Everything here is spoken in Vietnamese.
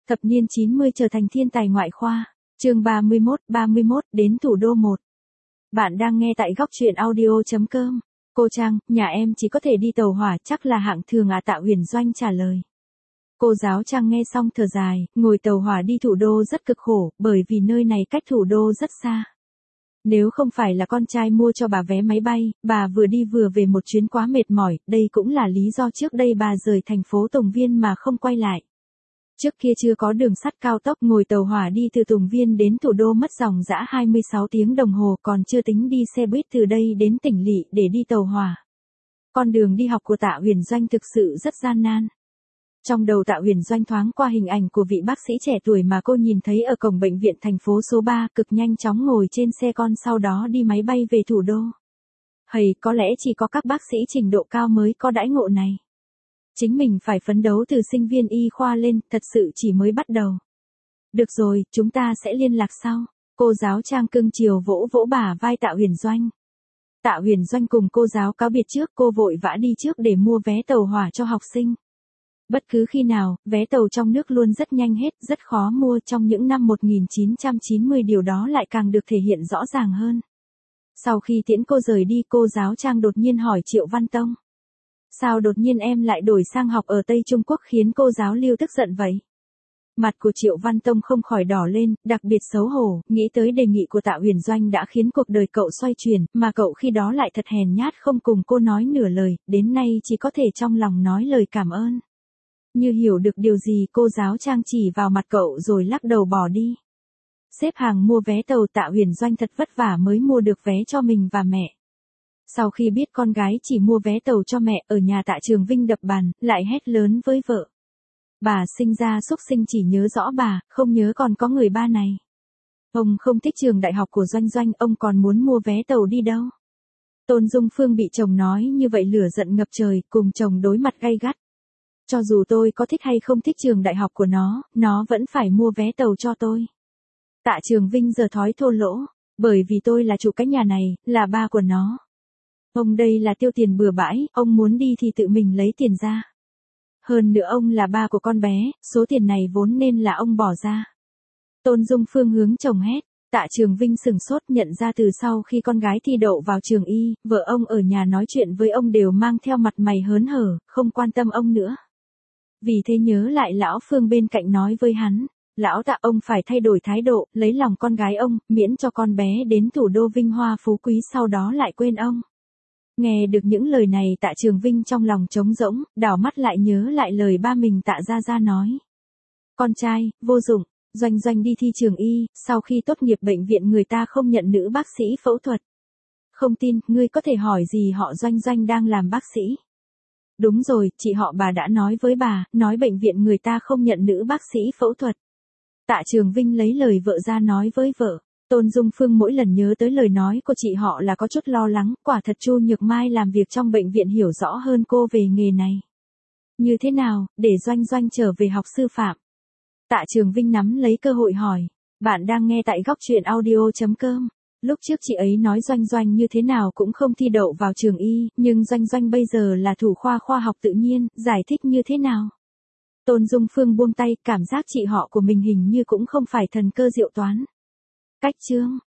Thập niên 90 trở thành thiên tài ngoại khoa. Chương 31, đến thủ đô 1. Bạn đang nghe tại góc truyện audio.com. Cô Trang, nhà em chỉ có thể đi tàu hỏa, chắc là hạng thường à? Tạ Huyền Doanh trả lời. Cô giáo Trang nghe xong thở dài, ngồi tàu hỏa đi thủ đô rất cực khổ, bởi vì nơi này cách thủ đô rất xa. Nếu không phải là con trai mua cho bà vé máy bay, bà vừa đi vừa về một chuyến quá mệt mỏi, đây cũng là lý do trước đây bà rời thành phố Tùng Viên mà không quay lại. Trước kia chưa có đường sắt cao tốc, ngồi tàu hỏa đi từ Tùng Viên đến thủ đô mất dòng dã 26 tiếng đồng hồ, còn chưa tính đi xe buýt từ đây đến tỉnh lỵ để đi tàu hỏa. Con đường đi học của Tạ Huyền Doanh thực sự rất gian nan. Trong đầu Tạ Huyền Doanh thoáng qua hình ảnh của vị bác sĩ trẻ tuổi mà cô nhìn thấy ở cổng bệnh viện thành phố số 3, cực nhanh chóng ngồi trên xe con sau đó đi máy bay về thủ đô. Có lẽ chỉ có các bác sĩ trình độ cao mới có đãi ngộ này. Chính mình phải phấn đấu từ sinh viên y khoa lên, thật sự chỉ mới bắt đầu. Được rồi, chúng ta sẽ liên lạc sau. Cô giáo Trang cưng chiều vỗ vỗ bả vai Tạ Huyền Doanh. Tạ Huyền Doanh cùng cô giáo cáo biệt trước, cô vội vã đi trước để mua vé tàu hỏa cho học sinh. Bất cứ khi nào, vé tàu trong nước luôn rất nhanh hết, rất khó mua. Trong những năm 1990 điều đó lại càng được thể hiện rõ ràng hơn. Sau khi tiễn cô rời đi, cô giáo Trang đột nhiên hỏi Triệu Văn Tông. Sao đột nhiên em lại đổi sang học ở Tây Trung Quốc, khiến cô giáo Lưu tức giận vậy? Mặt của Triệu Văn Tông không khỏi đỏ lên, đặc biệt xấu hổ, nghĩ tới đề nghị của Tạ Huyền Doanh đã khiến cuộc đời cậu xoay chuyển, mà cậu khi đó lại thật hèn nhát không cùng cô nói nửa lời, đến nay chỉ có thể trong lòng nói lời cảm ơn. Như hiểu được điều gì, cô giáo Trang chỉ vào mặt cậu rồi lắc đầu bỏ đi. Xếp hàng mua vé tàu, Tạ Huyền Doanh thật vất vả mới mua được vé cho mình và mẹ. Sau khi biết con gái chỉ mua vé tàu cho mẹ, ở nhà Tạ Trường Vinh đập bàn, lại hét lớn với vợ. Bà sinh ra xúc sinh, chỉ nhớ rõ bà, không nhớ còn có người ba này. Ông không thích trường đại học của Doanh Doanh, ông còn muốn mua vé tàu đi đâu. Tôn Dung Phương bị chồng nói như vậy lửa giận ngập trời, cùng chồng đối mặt gay gắt. Cho dù tôi có thích hay không thích trường đại học của nó vẫn phải mua vé tàu cho tôi. Tạ Trường Vinh giờ thói thô lỗ, bởi vì tôi là chủ cái nhà này, là ba của nó. Ông đây là tiêu tiền bừa bãi, ông muốn đi thì tự mình lấy tiền ra. Hơn nữa ông là ba của con bé, số tiền này vốn nên là ông bỏ ra. Tôn Dung Phương hướng chồng hét. Tạ Trường Vinh sửng sốt, nhận ra từ sau khi con gái thi đậu vào trường y, vợ ông ở nhà nói chuyện với ông đều mang theo mặt mày hớn hở, không quan tâm ông nữa. Vì thế nhớ lại lão Phương bên cạnh nói với hắn, lão Tạ, ông phải thay đổi thái độ, lấy lòng con gái ông, miễn cho con bé đến thủ đô vinh hoa phú quý sau đó lại quên ông. Nghe được những lời này, Tạ Trường Vinh trong lòng trống rỗng, đảo mắt lại nhớ lại lời ba mình Tạ Gia nói. Con trai, vô dụng, Doanh Doanh đi thi trường y, sau khi tốt nghiệp bệnh viện người ta không nhận nữ bác sĩ phẫu thuật. Không tin, ngươi có thể hỏi gì họ Doanh Doanh đang làm bác sĩ. Đúng rồi, chị họ bà đã nói với bà, nói bệnh viện người ta không nhận nữ bác sĩ phẫu thuật. Tạ Trường Vinh lấy lời vợ ra nói với vợ. Tôn Dung Phương mỗi lần nhớ tới lời nói của chị họ là có chút lo lắng, quả thật Chu Nhược Mai làm việc trong bệnh viện hiểu rõ hơn cô về nghề này. Như thế nào, để Doanh Doanh trở về học sư phạm? Tạ Trường Vinh nắm lấy cơ hội hỏi. Bạn đang nghe tại góc truyện audio.com. Lúc trước chị ấy nói Doanh Doanh như thế nào cũng không thi đậu vào trường y, nhưng Doanh Doanh bây giờ là thủ khoa khoa học tự nhiên, giải thích như thế nào? Tôn Dung Phương buông tay, cảm giác chị họ của mình hình như cũng không phải thần cơ diệu toán. Cách chương